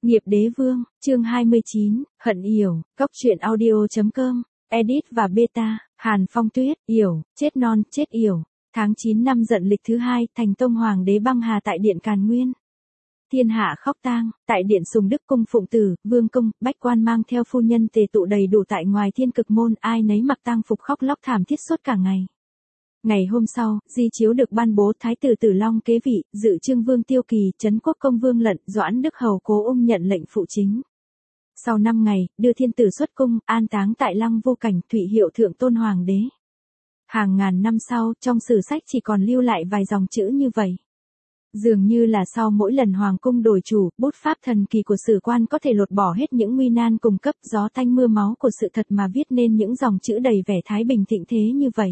Nghiệp đế vương, chương 29, hận yểu, góc truyện audio.com, edit và beta, Hàn Phong Tuyết, yểu, chết non, chết yểu. Tháng 9 năm Dận lịch thứ 2, thành Tông Hoàng đế băng hà tại Điện Càn Nguyên. Thiên hạ khóc tang, tại Điện Sùng Đức cung phụng tử, vương công, bách quan mang theo phu nhân tề tụ đầy đủ tại ngoài Thiên Cực môn, ai nấy mặc tang phục khóc lóc thảm thiết suốt cả ngày. Ngày hôm sau, di chiếu được ban bố, thái tử Tử Long kế vị, dự Trương Vương Tiêu Kỳ, Trấn Quốc công Vương Lận, Doãn Đức Hầu Cố Ung nhận lệnh phụ chính. Sau 5 ngày, đưa thiên tử xuất cung, an táng tại Lăng Vô Cảnh, Thụy Hiệu Thượng Tôn Hoàng đế. Hàng ngàn năm sau, trong sử sách chỉ còn lưu lại vài dòng chữ như vậy. Dường như là sau mỗi lần hoàng cung đổi chủ, bút pháp thần kỳ của sử quan có thể lột bỏ hết những nguy nan cùng cấp gió tanh mưa máu của sự thật mà viết nên những dòng chữ đầy vẻ thái bình thịnh thế như vậy.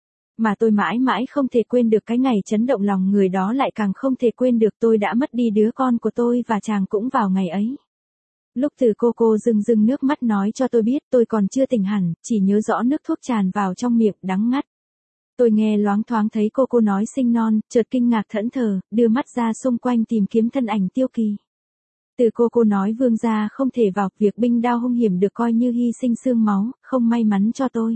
Mà tôi mãi mãi không thể quên được cái ngày chấn động lòng người đó, lại càng không thể quên được tôi đã mất đi đứa con của tôi và chàng cũng vào ngày ấy. Lúc từ cô rưng rưng nước mắt nói cho tôi biết tôi còn chưa tỉnh hẳn, chỉ nhớ rõ nước thuốc tràn vào trong miệng đắng ngắt. Tôi nghe loáng thoáng thấy cô nói sinh non, chợt kinh ngạc thẫn thờ, đưa mắt ra xung quanh tìm kiếm thân ảnh Tiêu Kỳ. Từ cô nói vương gia không thể vào, việc binh đao hung hiểm được coi như hy sinh xương máu, không may mắn cho tôi.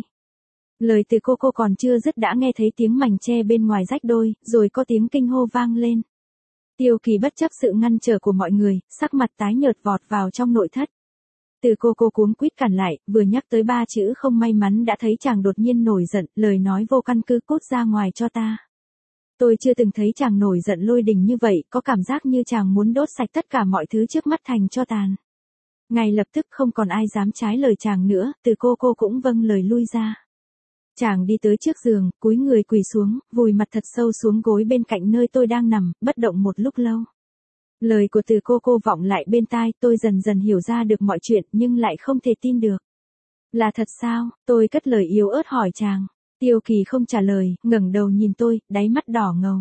Lời từ cô còn chưa dứt đã nghe thấy tiếng mảnh tre bên ngoài rách đôi, rồi có tiếng kinh hô vang lên. Tiêu Kỳ bất chấp sự ngăn trở của mọi người, sắc mặt tái nhợt vọt vào trong nội thất. Từ cô cuống quýt cản lại, vừa nhắc tới 3 chữ không may mắn đã thấy chàng đột nhiên nổi giận, lời nói vô căn cứ, cút ra ngoài cho ta. Tôi chưa từng thấy chàng nổi giận lôi đình như vậy, có cảm giác như chàng muốn đốt sạch tất cả mọi thứ trước mắt thành tro tàn. Ngay lập tức không còn ai dám trái lời chàng nữa, từ cô cũng vâng lời lui ra. Chàng đi tới trước giường, cúi người quỳ xuống, vùi mặt thật sâu xuống gối bên cạnh nơi tôi đang nằm, bất động một lúc lâu. Lời của từ cô vọng lại bên tai, tôi dần dần hiểu ra được mọi chuyện nhưng lại không thể tin được. Là thật sao? Tôi cất lời yếu ớt hỏi chàng. Tiêu Kỳ không trả lời, ngẩng đầu nhìn tôi, đáy mắt đỏ ngầu.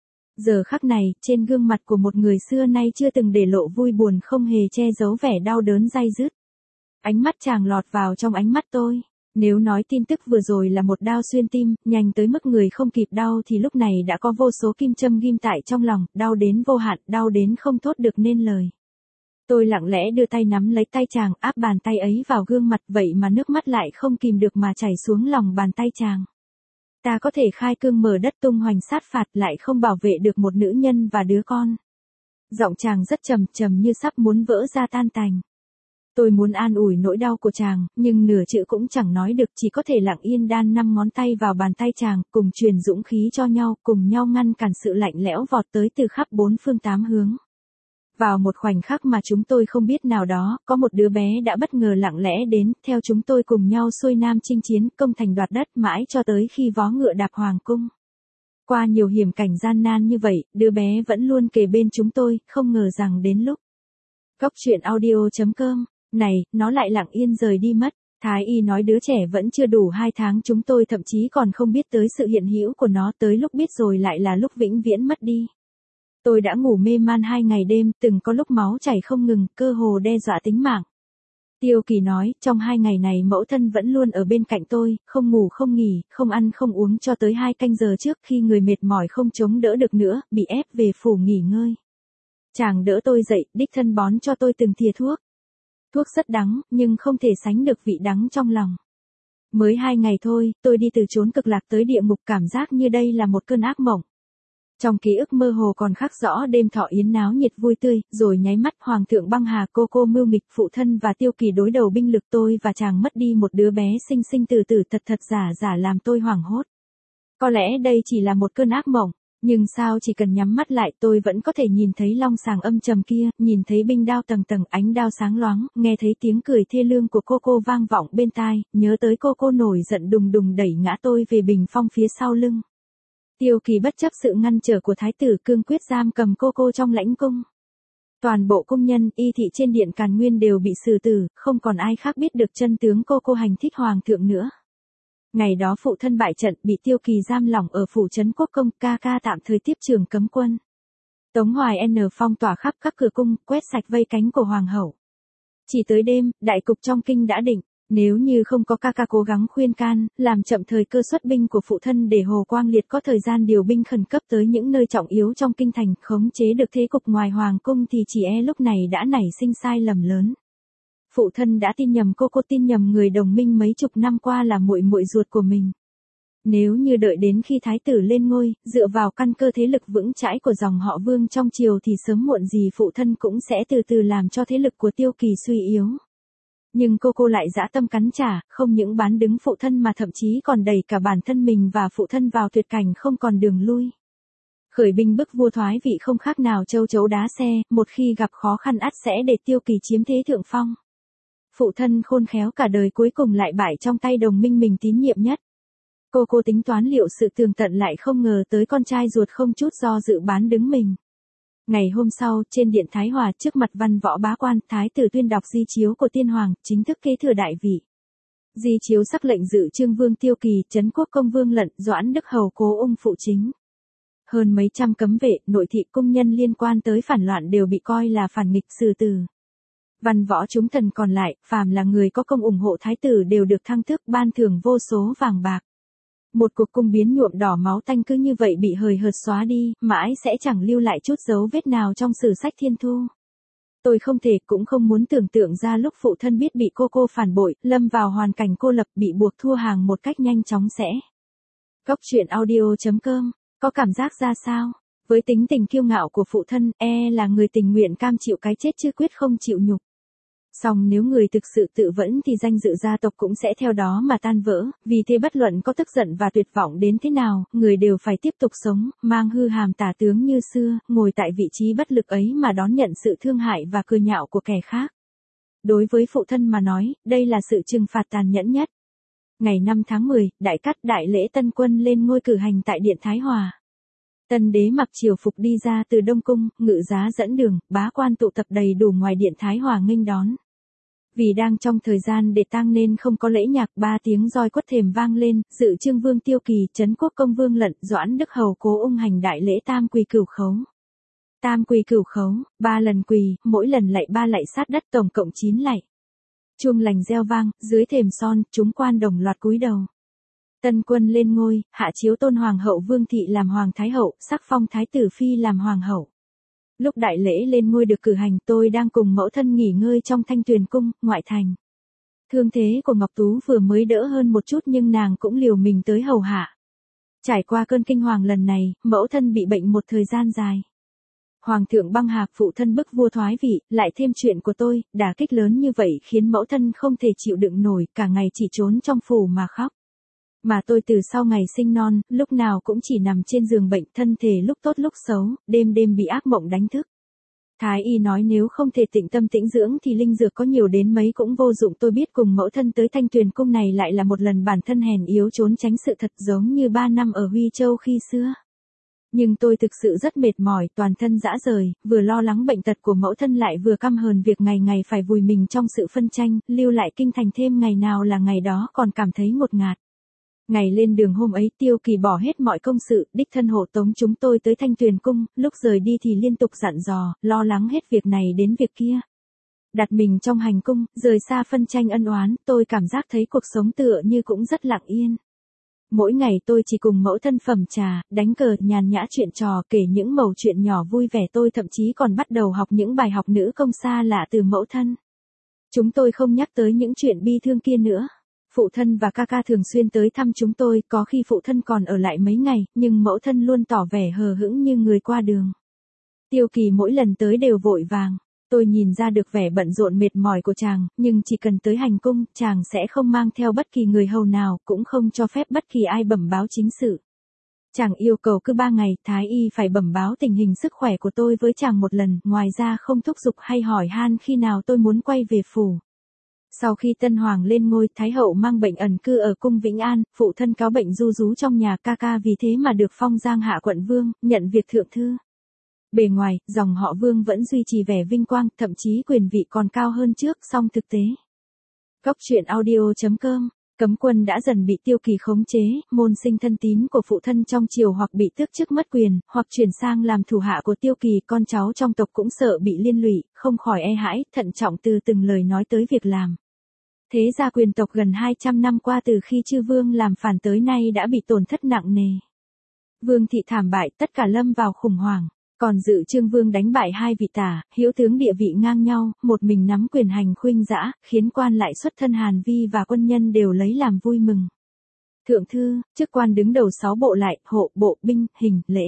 Giờ khắc này, trên gương mặt của một người xưa nay chưa từng để lộ vui buồn, không hề che giấu vẻ đau đớn day dứt. Ánh mắt chàng lọt vào trong ánh mắt tôi. Nếu nói tin tức vừa rồi là một đao xuyên tim, nhanh tới mức người không kịp đau thì lúc này đã có vô số kim châm ghim tại trong lòng, đau đến vô hạn, đau đến không thốt được nên lời. Tôi lặng lẽ đưa tay nắm lấy tay chàng, áp bàn tay ấy vào gương mặt, vậy mà nước mắt lại không kìm được mà chảy xuống lòng bàn tay chàng. Ta có thể khai cương mở đất tung hoành sát phạt, lại không bảo vệ được một nữ nhân và đứa con. Giọng chàng rất trầm như sắp muốn vỡ ra tan tành. Tôi muốn an ủi nỗi đau của chàng, nhưng nửa chữ cũng chẳng nói được, chỉ có thể lặng yên đan 5 ngón tay vào bàn tay chàng, cùng truyền dũng khí cho nhau, cùng nhau ngăn cản sự lạnh lẽo vọt tới từ khắp 4 phương 8 hướng. Vào một khoảnh khắc mà chúng tôi không biết nào đó, có một đứa bé đã bất ngờ lặng lẽ đến, theo chúng tôi cùng nhau xuôi nam chinh chiến, công thành đoạt đất, mãi cho tới khi vó ngựa đạp hoàng cung. Qua nhiều hiểm cảnh gian nan như vậy, đứa bé vẫn luôn kề bên chúng tôi, không ngờ rằng đến lúc góc truyện audio.com này, nó lại lặng yên rời đi mất. Thái y nói đứa trẻ vẫn chưa đủ 2 tháng, chúng tôi thậm chí còn không biết tới sự hiện hữu của nó, tới lúc biết rồi lại là lúc vĩnh viễn mất đi. Tôi đã ngủ mê man 2 ngày đêm, từng có lúc máu chảy không ngừng, cơ hồ đe dọa tính mạng. Tiêu Kỳ nói, trong 2 ngày này mẫu thân vẫn luôn ở bên cạnh tôi, không ngủ không nghỉ, không ăn không uống cho tới 2 canh giờ trước khi người mệt mỏi không chống đỡ được nữa, bị ép về phủ nghỉ ngơi. Chàng đỡ tôi dậy, đích thân bón cho tôi từng thìa thuốc. Thuốc rất đắng, nhưng không thể sánh được vị đắng trong lòng. Mới 2 ngày thôi, tôi đi từ chốn cực lạc tới địa ngục, cảm giác như đây là một cơn ác mộng. Trong ký ức mơ hồ còn khắc rõ đêm thọ yến náo nhiệt vui tươi, rồi nháy mắt hoàng thượng băng hà, cô mưu nghịch, phụ thân và Tiêu Kỳ đối đầu binh lực, tôi và chàng mất đi một đứa bé sinh từ thật giả làm tôi hoảng hốt. Có lẽ đây chỉ là một cơn ác mộng. Nhưng sao chỉ cần nhắm mắt lại tôi vẫn có thể nhìn thấy long sàng âm trầm kia, nhìn thấy binh đao tầng ánh đao sáng loáng, nghe thấy tiếng cười thê lương của cô vang vọng bên tai, nhớ tới cô nổi giận đùng đẩy ngã tôi về bình phong phía sau lưng. Tiêu Kỳ bất chấp sự ngăn trở của thái tử, cương quyết giam cầm cô trong lãnh cung. Toàn bộ cung nhân, y thị trên Điện Càn Nguyên đều bị xử tử, không còn ai khác biết được chân tướng cô hành thích hoàng thượng nữa. Ngày đó phụ thân bại trận, bị Tiêu Kỳ giam lỏng ở phủ Trấn Quốc công, ca tạm thời tiếp trường cấm quân. Tống Hoài phong tỏa khắp các cửa cung, quét sạch vây cánh của hoàng hậu. Chỉ tới đêm, đại cục trong kinh đã định, Nếu như không có ca ca cố gắng khuyên can, làm chậm thời cơ xuất binh của phụ thân để Hồ Quang Liệt có thời gian điều binh khẩn cấp tới những nơi trọng yếu trong kinh thành, khống chế được thế cục ngoài hoàng cung thì chỉ lúc này đã nảy sinh sai lầm lớn. Phụ thân đã tin nhầm cô tin nhầm người đồng minh mấy chục năm qua là muội muội ruột của mình. Nếu như đợi đến khi thái tử lên ngôi, dựa vào căn cơ thế lực vững chãi của dòng họ Vương trong triều thì sớm muộn gì phụ thân cũng sẽ từ từ làm cho thế lực của Tiêu Kỳ suy yếu. Nhưng cô lại dã tâm cắn trả, không những bán đứng phụ thân mà thậm chí còn đẩy cả bản thân mình và phụ thân vào tuyệt cảnh không còn đường lui. Khởi binh bức vua thoái vị không khác nào châu chấu đá xe, một khi gặp khó khăn ắt sẽ để Tiêu Kỳ chiếm thế thượng phong. Phụ thân khôn khéo cả đời cuối cùng lại bại trong tay đồng minh mình tín nhiệm nhất. Cô tính toán liệu sự tường tận lại không ngờ tới con trai ruột không chút do dự bán đứng mình. Ngày hôm sau, trên điện Thái Hòa trước mặt văn võ bá quan, thái tử tuyên đọc di chiếu của tiên hoàng, chính thức kế thừa đại vị. Di chiếu sắc lệnh dự Trương Vương Tiêu Kỳ, Trấn Quốc Công Vương Lận, Doãn Đức Hầu Cố Ung phụ chính. Hơn mấy trăm cấm vệ, nội thị cung nhân liên quan tới phản loạn đều bị coi là phản nghịch xử tử. Văn võ chúng thần còn lại, phàm là người có công ủng hộ thái tử đều được thăng tước ban thưởng vô số vàng bạc. Một cuộc cung biến nhuộm đỏ máu tanh cứ như vậy bị hời hợt xóa đi, mãi sẽ chẳng lưu lại chút dấu vết nào trong sử sách thiên thu. Tôi không thể cũng không muốn tưởng tượng ra lúc phụ thân biết bị cô phản bội, lâm vào hoàn cảnh cô lập bị buộc thua hàng một cách nhanh chóng sẽ. Góc truyện audio.com, có cảm giác ra sao? Với tính tình kiêu ngạo của phụ thân, là người tình nguyện cam chịu cái chết chứ quyết không chịu nhục. Song nếu người thực sự tự vẫn thì danh dự gia tộc cũng sẽ theo đó mà tan vỡ, vì thế bất luận có tức giận và tuyệt vọng đến thế nào, người đều phải tiếp tục sống, mang hư hàm tả tướng như xưa, ngồi tại vị trí bất lực ấy mà đón nhận sự thương hại và cười nhạo của kẻ khác. Đối với phụ thân mà nói, đây là sự trừng phạt tàn nhẫn nhất. Ngày 5 tháng 10, đại cát đại lễ tân quân lên ngôi cử hành tại điện Thái Hòa. Tân đế mặc triều phục đi ra từ Đông Cung, ngự giá dẫn đường, bá quan tụ tập đầy đủ ngoài điện Thái Hòa nghênh đón. Vì đang trong thời gian để tang nên không có lễ nhạc, 3 tiếng roi quất thềm vang lên, dự Trương Vương Tiêu Kỳ, Trấn Quốc Công Vương Lận, Doãn Đức Hầu Cố Ung hành đại lễ tam quỳ cửu khấu. Tam quỳ cửu khấu, 3 lần quỳ, mỗi lần lạy 3 lạy sát đất, tổng cộng 9 lạy. Chuông lành reo vang, dưới thềm son, chúng quan đồng loạt cúi đầu. Tân quân lên ngôi, hạ chiếu tôn hoàng hậu Vương Thị làm hoàng thái hậu, sắc phong thái tử phi làm hoàng hậu. Lúc đại lễ lên ngôi được cử hành, tôi đang cùng mẫu thân nghỉ ngơi trong Thanh Tuyền cung, ngoại thành. Thương thế của Ngọc Tú vừa mới đỡ hơn một chút nhưng nàng cũng liều mình tới hầu hạ. Trải qua cơn kinh hoàng lần này, mẫu thân bị bệnh một thời gian dài. Hoàng thượng băng hạc phụ thân bức vua thoái vị, lại thêm chuyện của tôi, đả kích lớn như vậy khiến mẫu thân không thể chịu đựng nổi, cả ngày chỉ trốn trong phủ mà khóc. Mà tôi từ sau ngày sinh non, lúc nào cũng chỉ nằm trên giường bệnh, thân thể lúc tốt lúc xấu, đêm đêm bị ác mộng đánh thức. Thái y nói nếu không thể tĩnh tâm tĩnh dưỡng thì linh dược có nhiều đến mấy cũng vô dụng. Tôi biết cùng mẫu thân tới Thanh Tuyền cung này lại là một lần bản thân hèn yếu trốn tránh sự thật giống như 3 năm ở Huy Châu khi xưa. Nhưng tôi thực sự rất mệt mỏi, toàn thân rã rời, vừa lo lắng bệnh tật của mẫu thân lại vừa căm hờn việc ngày ngày phải vùi mình trong sự phân tranh, lưu lại kinh thành thêm ngày nào là ngày đó còn cảm thấy ngột ngạt. Ngày lên đường hôm ấy Tiêu Kỳ bỏ hết mọi công sự, đích thân hộ tống chúng tôi tới Thanh Tuyền cung, lúc rời đi thì liên tục dặn dò, lo lắng hết việc này đến việc kia. Đặt mình trong hành cung, rời xa phân tranh ân oán, tôi cảm giác thấy cuộc sống tựa như cũng rất lặng yên. Mỗi ngày tôi chỉ cùng mẫu thân phẩm trà, đánh cờ, nhàn nhã chuyện trò, kể những mẩu chuyện nhỏ vui vẻ. Tôi thậm chí còn bắt đầu học những bài học nữ công xa lạ từ mẫu thân. Chúng tôi không nhắc tới những chuyện bi thương kia nữa. Phụ thân và ca ca thường xuyên tới thăm chúng tôi, có khi phụ thân còn ở lại mấy ngày, nhưng mẫu thân luôn tỏ vẻ hờ hững như người qua đường. Tiêu Kỳ mỗi lần tới đều vội vàng. Tôi nhìn ra được vẻ bận rộn mệt mỏi của chàng, nhưng chỉ cần tới hành cung, chàng sẽ không mang theo bất kỳ người hầu nào, cũng không cho phép bất kỳ ai bẩm báo chính sự. Chàng yêu cầu cứ 3 ngày, thái y phải bẩm báo tình hình sức khỏe của tôi với chàng một lần, ngoài ra không thúc giục hay hỏi han khi nào tôi muốn quay về phủ. Sau khi Tân Hoàng lên ngôi, Thái hậu mang bệnh ẩn cư ở cung Vĩnh An, phụ thân cáo bệnh ru rú trong nhà, ca ca vì thế mà được phong Giang Hạ quận vương, nhận việc thượng thư. Bề ngoài, dòng họ Vương vẫn duy trì vẻ vinh quang, thậm chí quyền vị còn cao hơn trước, song thực tế. Góc truyện audio.com, cấm quân đã dần bị Tiêu Kỳ khống chế, môn sinh thân tín của phụ thân trong triều hoặc bị tước chức mất quyền, hoặc chuyển sang làm thủ hạ của Tiêu Kỳ, con cháu trong tộc cũng sợ bị liên lụy, không khỏi e hãi, thận trọng từ từng lời nói tới việc làm. Thế gia quyền tộc gần 200 năm qua từ khi chư vương làm phản tới nay đã bị tổn thất nặng nề. Vương thị thảm bại, tất cả lâm vào khủng hoảng. Còn Dự Chương Vương đánh bại hai vị tả, hữu tướng địa vị ngang nhau, một mình nắm quyền hành khuynh dã, khiến quan lại xuất thân Hàn Vi và quân nhân đều lấy làm vui mừng. Thượng thư, chức quan đứng đầu 6 bộ lại, hộ, bộ, binh, hình, lễ.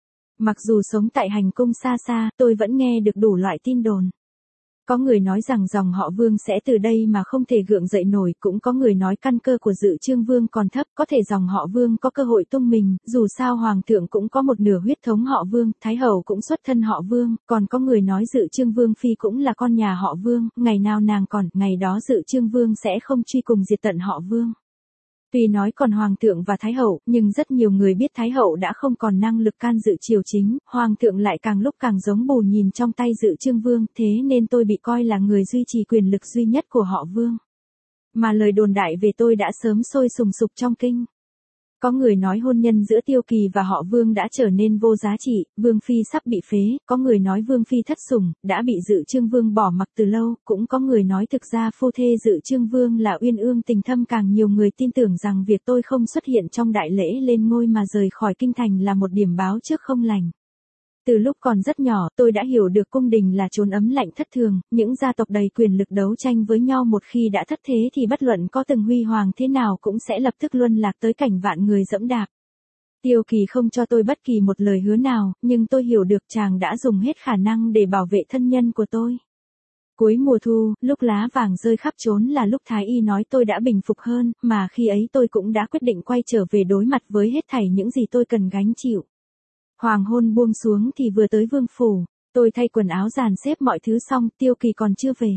Mặc dù sống tại hành cung xa xa, tôi vẫn nghe được đủ loại tin đồn. Có người nói rằng dòng họ Vương sẽ từ đây mà không thể gượng dậy nổi, cũng có người nói căn cơ của Dự Chương Vương còn thấp, có thể dòng họ Vương có cơ hội tung mình, dù sao Hoàng thượng cũng có một nửa huyết thống họ Vương, Thái hậu cũng xuất thân họ Vương, còn có người nói Dự Chương Vương phi cũng là con nhà họ Vương, ngày nào nàng còn, ngày đó Dự Chương Vương sẽ không truy cùng diệt tận họ Vương. Tuy nói còn Hoàng thượng và Thái hậu, nhưng rất nhiều người biết Thái hậu đã không còn năng lực can dự triều chính, Hoàng thượng lại càng lúc càng giống bù nhìn trong tay Dự Chương Vương, thế nên tôi bị coi là người duy trì quyền lực duy nhất của họ Vương. Mà lời đồn đại về tôi đã sớm sôi sùng sục trong kinh. Có người nói hôn nhân giữa Tiêu Kỳ và họ Vương đã trở nên vô giá trị, Vương phi sắp bị phế, có người nói Vương phi thất sủng, đã bị Dự Chương Vương bỏ mặc từ lâu, cũng có người nói thực ra phu thê Dự Chương Vương là uyên ương tình thâm, càng nhiều người tin tưởng rằng việc tôi không xuất hiện trong đại lễ lên ngôi mà rời khỏi kinh thành là một điểm báo trước không lành. Từ lúc còn rất nhỏ, tôi đã hiểu được cung đình là chốn ấm lạnh thất thường, những gia tộc đầy quyền lực đấu tranh với nhau một khi đã thất thế thì bất luận có từng huy hoàng thế nào cũng sẽ lập tức luân lạc tới cảnh vạn người dẫm đạp. Tiêu Kỳ không cho tôi bất kỳ một lời hứa nào, nhưng tôi hiểu được chàng đã dùng hết khả năng để bảo vệ thân nhân của tôi. Cuối mùa thu, lúc lá vàng rơi khắp trốn là lúc Thái y nói tôi đã bình phục hơn, mà khi ấy tôi cũng đã quyết định quay trở về đối mặt với hết thảy những gì tôi cần gánh chịu. Hoàng hôn buông xuống thì vừa tới vương phủ, tôi thay quần áo dàn xếp mọi thứ xong, Tiêu Kỳ còn chưa về.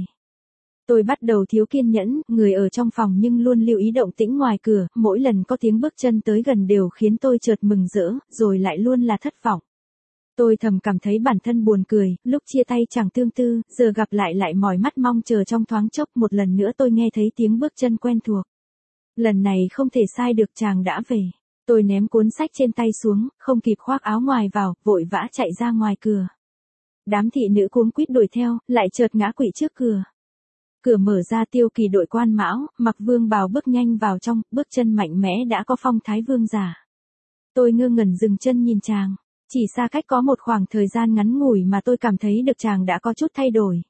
Tôi bắt đầu thiếu kiên nhẫn, người ở trong phòng nhưng luôn lưu ý động tĩnh ngoài cửa, mỗi lần có tiếng bước chân tới gần đều khiến tôi chợt mừng rỡ, rồi lại luôn là thất vọng. Tôi thầm cảm thấy bản thân buồn cười, lúc chia tay chẳng tương tư, giờ gặp lại mỏi mắt mong chờ trong thoáng chốc, một lần nữa tôi nghe thấy tiếng bước chân quen thuộc. Lần này không thể sai được, chàng đã về. Tôi ném cuốn sách trên tay xuống, không kịp khoác áo ngoài vào, vội vã chạy ra ngoài cửa. Đám thị nữ cuống quýt đuổi theo, lại chợt ngã quỵ trước cửa. Cửa mở ra, Tiêu Kỳ đội quan mão, mặc vương bào bước nhanh vào trong, bước chân mạnh mẽ đã có phong thái vương giả. Tôi ngơ ngẩn dừng chân nhìn chàng, chỉ xa cách có một khoảng thời gian ngắn ngủi mà tôi cảm thấy được chàng đã có chút thay đổi.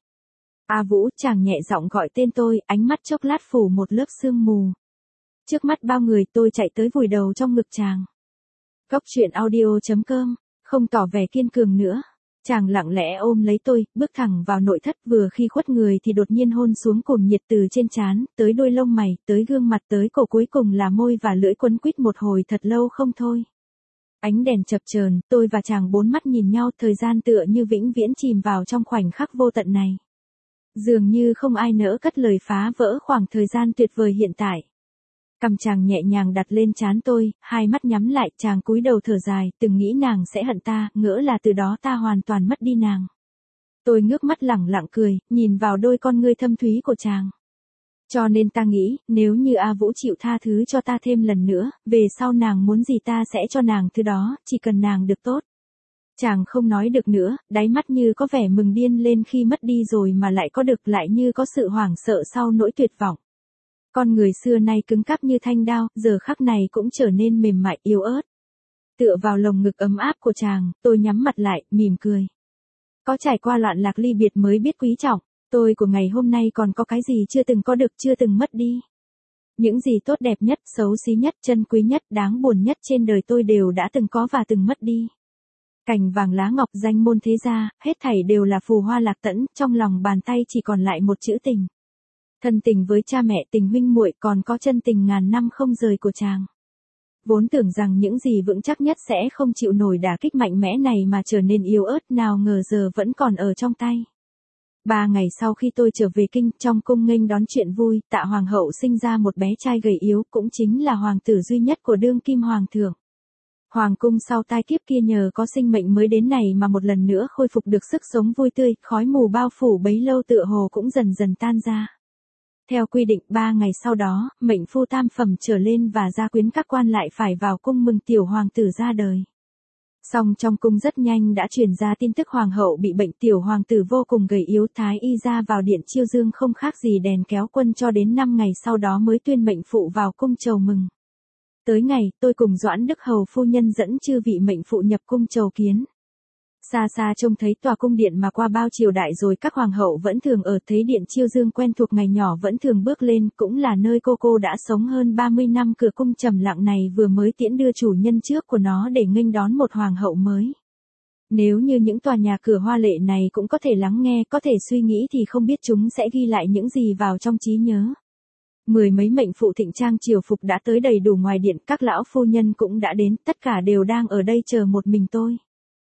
A Vũ, chàng nhẹ giọng gọi tên tôi, ánh mắt chốc lát phủ một lớp sương mù. Trước mắt bao người tôi chạy tới vùi đầu trong ngực chàng. Góc truyện audio.com, không tỏ vẻ kiên cường nữa. Chàng lặng lẽ ôm lấy tôi, bước thẳng vào nội thất, vừa khi khuất người thì đột nhiên hôn xuống cùng nhiệt từ trên trán, tới đôi lông mày, tới gương mặt, tới cổ, cuối cùng là môi và lưỡi quấn quýt một hồi thật lâu không thôi. Ánh đèn chập chờn, tôi và chàng bốn mắt nhìn nhau, thời gian tựa như vĩnh viễn chìm vào trong khoảnh khắc vô tận này. Dường như không ai nỡ cất lời phá vỡ khoảng thời gian tuyệt vời hiện tại. Cằm chàng nhẹ nhàng đặt lên trán tôi, hai mắt nhắm lại, chàng cúi đầu thở dài, từng nghĩ nàng sẽ hận ta, ngỡ là từ đó ta hoàn toàn mất đi nàng. Tôi ngước mắt lẳng lặng cười, nhìn vào đôi con ngươi thâm thúy của chàng. Cho nên ta nghĩ, nếu như A Vũ chịu tha thứ cho ta thêm lần nữa, về sau nàng muốn gì ta sẽ cho nàng thứ đó, chỉ cần nàng được tốt. Chàng không nói được nữa, đáy mắt như có vẻ mừng điên lên khi mất đi rồi mà lại có được, lại như có sự hoảng sợ sau nỗi tuyệt vọng. Con người xưa nay cứng cáp như thanh đao, giờ khắc này cũng trở nên mềm mại yếu ớt. Tựa vào lồng ngực ấm áp của chàng, tôi nhắm mặt lại, mỉm cười. Có trải qua loạn lạc ly biệt mới biết quý trọng, tôi của ngày hôm nay còn có cái gì chưa từng có được, chưa từng mất đi. Những gì tốt đẹp nhất, xấu xí nhất, chân quý nhất, đáng buồn nhất trên đời tôi đều đã từng có và từng mất đi. Cành vàng lá ngọc, danh môn thế gia, hết thảy đều là phù hoa lạc tẫn, trong lòng bàn tay chỉ còn lại một chữ tình. Thân tình với cha mẹ, tình huynh muội, còn có chân tình ngàn năm không rời của chàng. Vốn tưởng rằng những gì vững chắc nhất sẽ không chịu nổi đả kích mạnh mẽ này mà trở nên yếu ớt, nào ngờ giờ vẫn còn ở trong tay. 3 ngày sau khi tôi trở về kinh, trong cung nghênh đón chuyện vui, Tạ hoàng hậu sinh ra một bé trai gầy yếu, cũng chính là hoàng tử duy nhất của đương kim hoàng thượng. Hoàng cung sau tai kiếp kia nhờ có sinh mệnh mới đến này mà một lần nữa khôi phục được sức sống vui tươi, khói mù bao phủ bấy lâu tựa hồ cũng dần dần tan ra. Theo quy định 3 ngày sau đó, mệnh phu tam phẩm trở lên và gia quyến các quan lại phải vào cung mừng tiểu hoàng tử ra đời. Song trong cung rất nhanh đã truyền ra tin tức hoàng hậu bị bệnh, tiểu hoàng tử vô cùng gầy yếu, thái y ra vào điện chiêu dương không khác gì đèn kéo quân, cho đến 5 ngày sau đó mới tuyên mệnh phụ vào cung chầu mừng. Tới ngày, tôi cùng Doãn Đức Hầu phu nhân dẫn chư vị mệnh phụ nhập cung chầu kiến. Xa xa trông thấy tòa cung điện mà qua bao triều đại rồi các hoàng hậu vẫn thường ở, thấy điện chiêu dương quen thuộc ngày nhỏ vẫn thường bước lên, cũng là nơi cô đã sống hơn 30 năm. Cửa cung trầm lặng này vừa mới tiễn đưa chủ nhân trước của nó để nghênh đón một hoàng hậu mới. Nếu như những tòa nhà cửa hoa lệ này cũng có thể lắng nghe, có thể suy nghĩ thì không biết chúng sẽ ghi lại những gì vào trong trí nhớ. Mười mấy mệnh phụ thịnh trang triều phục đã tới đầy đủ ngoài điện, các lão phu nhân cũng đã đến, tất cả đều đang ở đây chờ một mình tôi.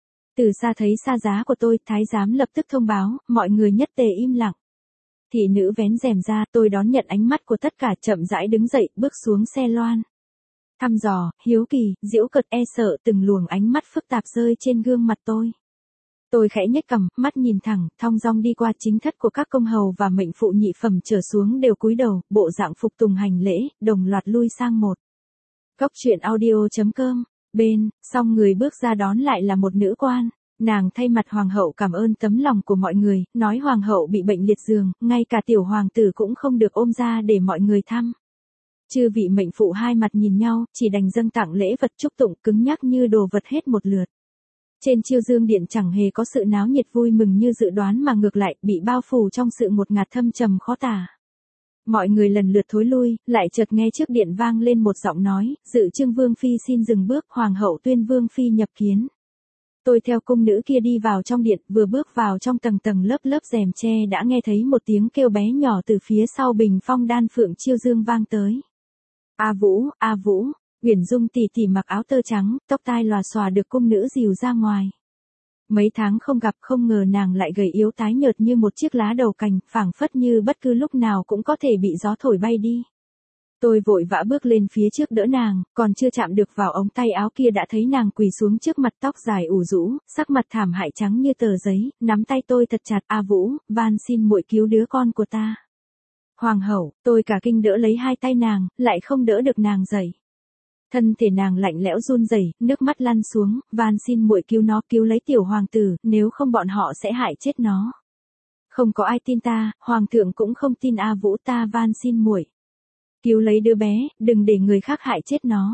Từ xa thấy xa giá của tôi, thái giám lập tức thông báo, mọi người nhất tề im lặng. Thị nữ vén rèm ra, tôi đón nhận ánh mắt của tất cả, chậm rãi đứng dậy, bước xuống xe loan. Thăm dò, hiếu kỳ, giễu cợt, e sợ, từng luồng ánh mắt phức tạp rơi trên gương mặt tôi. Tôi khẽ nhếch cằm, mắt nhìn thẳng, thong dong đi qua chính thất của các công hầu và mệnh phụ nhị phẩm trở xuống đều cúi đầu, bộ dạng phục tùng hành lễ, đồng loạt lui sang một góc. Truyện audio.com. Bên, xong người bước ra đón lại là một nữ quan. Nàng thay mặt hoàng hậu cảm ơn tấm lòng của mọi người, nói hoàng hậu bị bệnh liệt giường, ngay cả tiểu hoàng tử cũng không được ôm ra để mọi người thăm. Chư vị mệnh phụ hai mặt nhìn nhau, chỉ đành dâng tặng lễ vật chúc tụng, cứng nhắc như đồ vật hết một lượt. Trên chiêu dương điện chẳng hề có sự náo nhiệt vui mừng như dự đoán, mà ngược lại bị bao phủ trong sự ngột ngạt thâm trầm khó tả. Mọi người lần lượt thối lui, lại chợt nghe trước điện vang lên một giọng nói, Dự Trương Vương phi xin dừng bước, hoàng hậu tuyên Vương phi nhập kiến. Tôi theo cung nữ kia đi vào trong điện, vừa bước vào trong tầng tầng lớp lớp rèm tre đã nghe thấy một tiếng kêu bé nhỏ từ phía sau bình phong đan phượng chiêu dương vang tới. A Vũ, Uyển Dung tỷ tỷ mặc áo tơ trắng, tóc tai lòa xòa được cung nữ dìu ra ngoài. Mấy tháng không gặp, không ngờ nàng lại gầy yếu tái nhợt như một chiếc lá đầu cành, phảng phất như bất cứ lúc nào cũng có thể bị gió thổi bay đi. Tôi vội vã bước lên phía trước đỡ nàng, còn chưa chạm được vào ống tay áo kia đã thấy nàng quỳ xuống trước mặt, tóc dài ủ rũ, sắc mặt thảm hại trắng như tờ giấy, nắm tay tôi thật chặt. A Vũ, van xin muội cứu đứa con của ta. Hoàng hậu, tôi cả kinh đỡ lấy hai tay nàng, lại không đỡ được nàng dậy. Thân thể nàng lạnh lẽo run rẩy, nước mắt lăn xuống, van xin muội cứu nó, cứu lấy tiểu hoàng tử, nếu không bọn họ sẽ hại chết nó. Không có ai tin ta, hoàng thượng cũng không tin A Vũ, ta van xin muội. Cứu lấy đứa bé, đừng để người khác hại chết nó.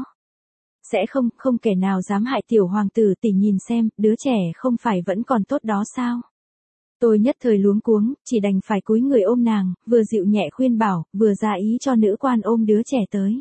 Sẽ không kẻ nào dám hại tiểu hoàng tử, tỷ nhìn xem, đứa trẻ không phải vẫn còn tốt đó sao? Tôi nhất thời luống cuống, chỉ đành phải cúi người ôm nàng, vừa dịu nhẹ khuyên bảo, vừa ra ý cho nữ quan ôm đứa trẻ tới.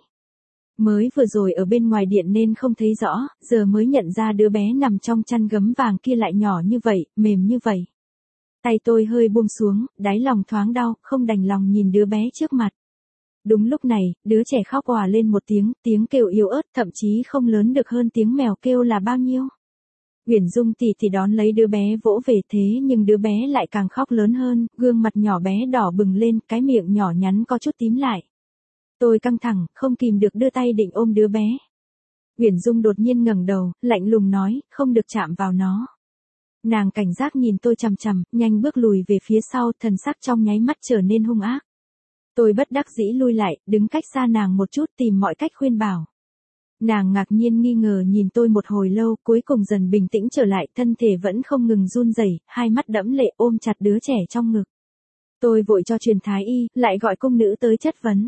Mới vừa rồi ở bên ngoài điện nên không thấy rõ, giờ mới nhận ra đứa bé nằm trong chăn gấm vàng kia lại nhỏ như vậy, mềm như vậy. Tay tôi hơi buông xuống, đáy lòng thoáng đau, không đành lòng nhìn đứa bé trước mặt. Đúng lúc này, đứa trẻ khóc òa lên một tiếng kêu yếu ớt, thậm chí không lớn được hơn tiếng mèo kêu là bao nhiêu. Uyển Dung tỷ thì đón lấy đứa bé vỗ về, thế nhưng đứa bé lại càng khóc lớn hơn, gương mặt nhỏ bé đỏ bừng lên, cái miệng nhỏ nhắn có chút tím lại. Tôi căng thẳng, không kìm được đưa tay định ôm đứa bé. Uyển Dung đột nhiên ngẩng đầu, lạnh lùng nói, không được chạm vào nó. Nàng cảnh giác nhìn tôi chằm chằm, nhanh bước lùi về phía sau, thần sắc trong nháy mắt trở nên hung ác. Tôi bất đắc dĩ lui lại, đứng cách xa nàng một chút, tìm mọi cách khuyên bảo. Nàng ngạc nhiên nghi ngờ nhìn tôi một hồi lâu, cuối cùng dần bình tĩnh trở lại, thân thể vẫn không ngừng run rẩy, hai mắt đẫm lệ ôm chặt đứa trẻ trong ngực. Tôi vội cho truyền thái y, lại gọi cung nữ tới chất vấn.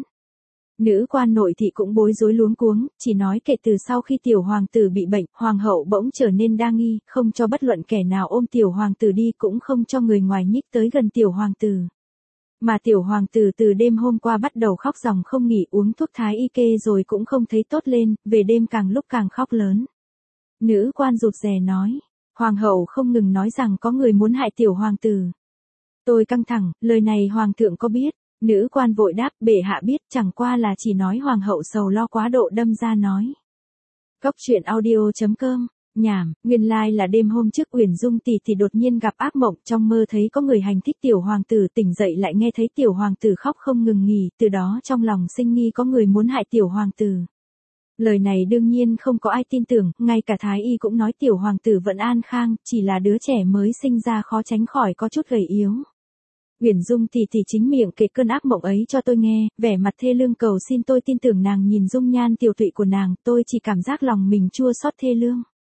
Nữ quan nội thị cũng bối rối luống cuống, chỉ nói kể từ sau khi tiểu hoàng tử bị bệnh, hoàng hậu bỗng trở nên đa nghi, không cho bất luận kẻ nào ôm tiểu hoàng tử đi, cũng không cho người ngoài nhích tới gần tiểu hoàng tử. Mà tiểu hoàng tử từ đêm hôm qua bắt đầu khóc ròng không nghỉ, uống thuốc thái y kê rồi cũng không thấy tốt lên, về đêm càng lúc càng khóc lớn. Nữ quan rụt rè nói, hoàng hậu không ngừng nói rằng có người muốn hại tiểu hoàng tử. Tôi căng thẳng, lời này hoàng thượng có biết? Nữ quan vội đáp, bệ hạ biết, chẳng qua là chỉ nói hoàng hậu sầu lo quá độ đâm ra nói. Góc truyện audio.com. Nhảm, nguyên lai là đêm hôm trước Uyển Dung tỷ thì đột nhiên gặp ác mộng, trong mơ thấy có người hành thích tiểu hoàng tử, tỉnh dậy lại nghe thấy tiểu hoàng tử khóc không ngừng nghỉ, từ đó trong lòng sinh nghi có người muốn hại tiểu hoàng tử. Lời này đương nhiên không có ai tin tưởng, ngay cả thái y cũng nói tiểu hoàng tử vẫn an khang, chỉ là đứa trẻ mới sinh ra khó tránh khỏi có chút gầy yếu. Uyển Dung tỷ chính miệng kể cơn ác mộng ấy cho tôi nghe, vẻ mặt thê lương cầu xin tôi tin tưởng nàng. Nhìn dung nhan tiểu tụy của nàng, tôi chỉ cảm giác lòng mình chua xót thê lương.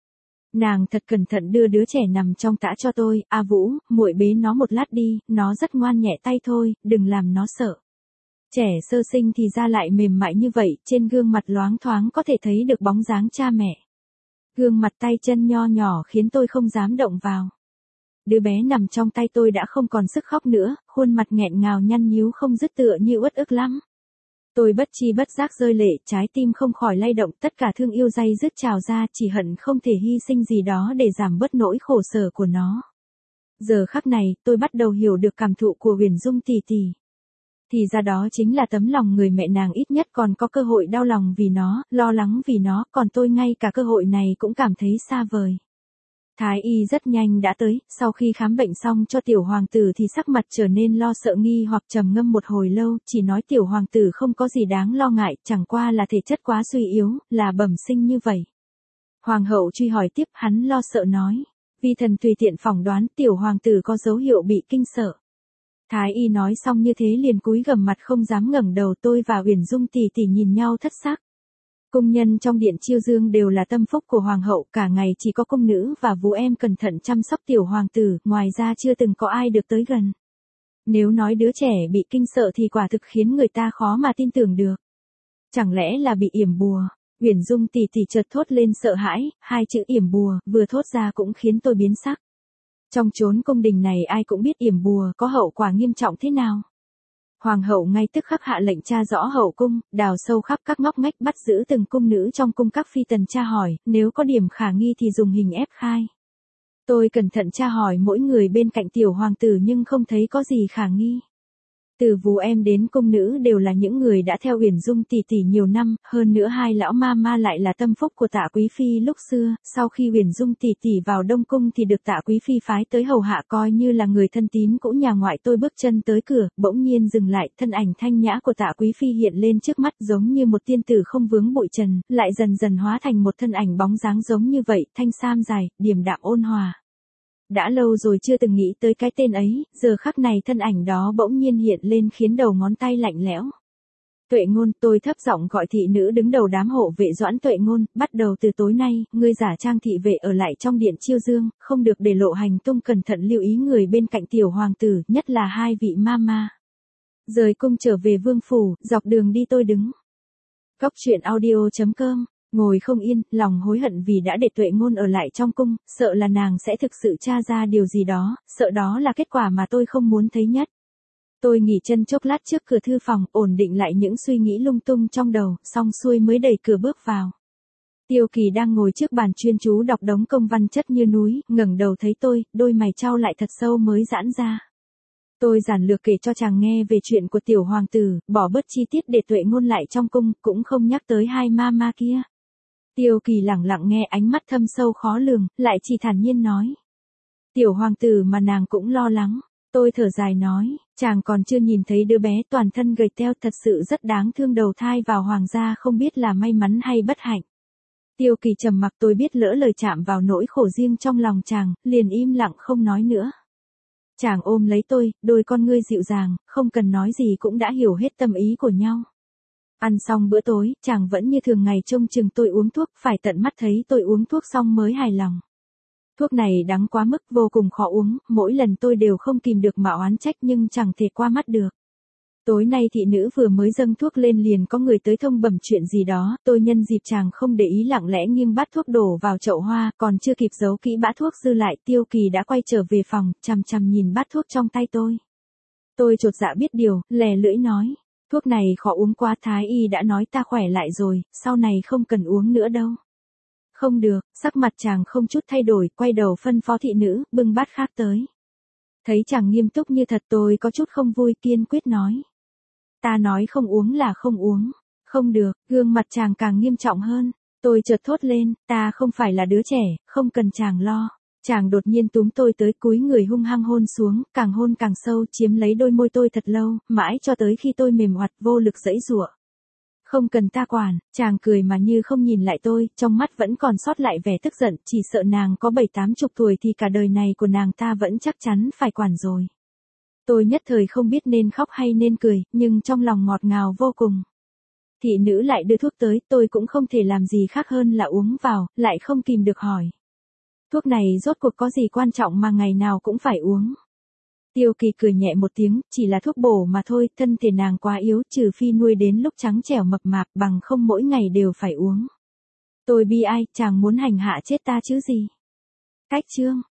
Nàng thật cẩn thận đưa đứa trẻ nằm trong tã cho tôi, A Vũ, muội bế nó một lát đi, nó rất ngoan nhẹ tay thôi, đừng làm nó sợ. Trẻ sơ sinh thì da lại mềm mại như vậy, trên gương mặt loáng thoáng có thể thấy được bóng dáng cha mẹ. Gương mặt tay chân nho nhỏ khiến tôi không dám động vào. Đứa bé nằm trong tay tôi đã không còn sức khóc nữa, khuôn mặt nghẹn ngào nhăn nhíu không dứt tựa như uất ức lắm. Tôi bất chi bất giác rơi lệ, trái tim không khỏi lay động, tất cả thương yêu day dứt trào ra, chỉ hận không thể hy sinh gì đó để giảm bớt nỗi khổ sở của nó. Giờ khắc này, tôi bắt đầu hiểu được cảm thụ của Huyền Dung tỷ tỷ. Thì ra đó chính là tấm lòng người mẹ nàng ít nhất còn có cơ hội đau lòng vì nó, lo lắng vì nó, còn tôi ngay cả cơ hội này cũng cảm thấy xa vời. Thái y rất nhanh đã tới, sau khi khám bệnh xong cho tiểu hoàng tử thì sắc mặt trở nên lo sợ nghi hoặc trầm ngâm một hồi lâu, chỉ nói tiểu hoàng tử không có gì đáng lo ngại, chẳng qua là thể chất quá suy yếu, là bẩm sinh như vậy. Hoàng hậu truy hỏi tiếp, hắn lo sợ nói, vi thần tùy tiện phỏng đoán tiểu hoàng tử có dấu hiệu bị kinh sợ. Thái y nói xong như thế liền cúi gằm mặt không dám ngẩng đầu. Tôi và Uyển Dung tỷ tỷ nhìn nhau thất sắc. Cung nhân trong điện chiêu dương đều là tâm phúc của hoàng hậu, cả ngày chỉ có cung nữ và Vũ em cẩn thận chăm sóc tiểu hoàng tử, ngoài ra chưa từng có ai được tới gần. Nếu nói đứa trẻ bị kinh sợ thì quả thực khiến người ta khó mà tin tưởng được. Chẳng lẽ là bị yểm bùa? Uyển Dung tỷ tỷ chợt thốt lên sợ hãi, hai chữ yểm bùa vừa thốt ra cũng khiến tôi biến sắc. Trong chốn cung đình này ai cũng biết yểm bùa có hậu quả nghiêm trọng thế nào. Hoàng hậu ngay tức khắc hạ lệnh tra rõ hậu cung, đào sâu khắp các ngóc ngách bắt giữ từng cung nữ trong cung các phi tần tra hỏi, nếu có điểm khả nghi thì dùng hình ép khai. Tôi cẩn thận tra hỏi mỗi người bên cạnh tiểu hoàng tử nhưng không thấy có gì khả nghi. Từ Vũ em đến cung nữ đều là những người đã theo Uyển Dung tỷ tỷ nhiều năm, hơn nữa hai lão ma ma lại là tâm phúc của Tạ quý phi lúc xưa, sau khi Uyển Dung tỷ tỷ vào Đông cung thì được Tạ quý phi phái tới hầu hạ coi như là người thân tín của nhà ngoại. Tôi bước chân tới cửa, bỗng nhiên dừng lại, thân ảnh thanh nhã của Tạ quý phi hiện lên trước mắt giống như một tiên tử không vướng bụi trần, lại dần dần hóa thành một thân ảnh bóng dáng giống như vậy, thanh sam dài, điềm đạm ôn hòa. Đã lâu rồi chưa từng nghĩ tới cái tên ấy, giờ khắc này thân ảnh đó bỗng nhiên hiện lên khiến đầu ngón tay lạnh lẽo. Tuệ Ngôn, tôi thấp giọng gọi thị nữ đứng đầu đám hộ vệ Doãn Tuệ Ngôn, bắt đầu từ tối nay, ngươi giả trang thị vệ ở lại trong điện chiêu dương, không được để lộ hành tung, cẩn thận lưu ý người bên cạnh tiểu hoàng tử, nhất là hai vị ma ma. Rời cung trở về vương phủ, dọc đường đi tôi đứng. Góc truyện audio.com. Ngồi không yên, lòng hối hận vì đã để Tuệ Ngôn ở lại trong cung, sợ là nàng sẽ thực sự tra ra điều gì đó, sợ đó là kết quả mà tôi không muốn thấy nhất. Tôi nghỉ chân chốc lát trước cửa thư phòng, ổn định lại những suy nghĩ lung tung trong đầu, xong xuôi mới đẩy cửa bước vào. Tiêu Kỳ đang ngồi trước bàn chuyên chú đọc đống công văn chất như núi, ngẩng đầu thấy tôi, đôi mày chau lại thật sâu mới giãn ra. Tôi giản lược kể cho chàng nghe về chuyện của tiểu hoàng tử, bỏ bớt chi tiết để Tuệ Ngôn lại trong cung, cũng không nhắc tới hai ma ma kia. Tiêu Kỳ lẳng lặng nghe, ánh mắt thâm sâu khó lường, lại chỉ thản nhiên nói. Tiểu hoàng tử mà nàng cũng lo lắng. Tôi thở dài nói, chàng còn chưa nhìn thấy đứa bé toàn thân gầy teo thật sự rất đáng thương, đầu thai vào hoàng gia không biết là may mắn hay bất hạnh. Tiêu Kỳ trầm mặc, tôi biết lỡ lời chạm vào nỗi khổ riêng trong lòng chàng, liền im lặng không nói nữa. Chàng ôm lấy tôi, đôi con ngươi dịu dàng, không cần nói gì cũng đã hiểu hết tâm ý của nhau. Ăn xong bữa tối, chàng vẫn như thường ngày trông chừng tôi uống thuốc, phải tận mắt thấy tôi uống thuốc xong mới hài lòng. Thuốc này đắng quá mức, vô cùng khó uống, mỗi lần tôi đều không kìm được mà oán trách nhưng chẳng thể qua mắt được. Tối nay thị nữ vừa mới dâng thuốc lên liền có người tới thông bẩm chuyện gì đó, tôi nhân dịp chàng không để ý lặng lẽ nghiêng bát thuốc đổ vào chậu hoa, còn chưa kịp giấu kỹ bã thuốc dư lại, Tiêu Kỳ đã quay trở về phòng, chằm chằm nhìn bát thuốc trong tay tôi. Tôi chột dạ biết điều, lè lưỡi nói. Thuốc này khó uống quá, thái y đã nói ta khỏe lại rồi, sau này không cần uống nữa đâu. Không được, sắc mặt chàng không chút thay đổi, quay đầu phân phó thị nữ, bưng bát khác tới. Thấy chàng nghiêm túc như thật tôi có chút không vui, kiên quyết nói. Ta nói không uống là không uống. Không được, gương mặt chàng càng nghiêm trọng hơn. Tôi chợt thốt lên, ta không phải là đứa trẻ, không cần chàng lo. Chàng đột nhiên túm tôi tới, cúi người hung hăng hôn xuống, càng hôn càng sâu, chiếm lấy đôi môi tôi thật lâu, mãi cho tới khi tôi mềm oặt vô lực giãy giụa. Không cần ta quản, chàng cười mà như không nhìn lại tôi, trong mắt vẫn còn sót lại vẻ tức giận, chỉ sợ nàng có 7-80 tuổi thì cả đời này của nàng ta vẫn chắc chắn phải quản rồi. Tôi nhất thời không biết nên khóc hay nên cười, nhưng trong lòng ngọt ngào vô cùng. Thị nữ lại đưa thuốc tới, tôi cũng không thể làm gì khác hơn là uống vào, lại không kìm được hỏi. Thuốc này rốt cuộc có gì quan trọng mà ngày nào cũng phải uống. Tiêu Kỳ cười nhẹ một tiếng, chỉ là thuốc bổ mà thôi, thân thể nàng quá yếu, trừ phi nuôi đến lúc trắng trẻo mập mạp, bằng không mỗi ngày đều phải uống. Tôi bi ai, chàng muốn hành hạ chết ta chứ gì. Cách chương.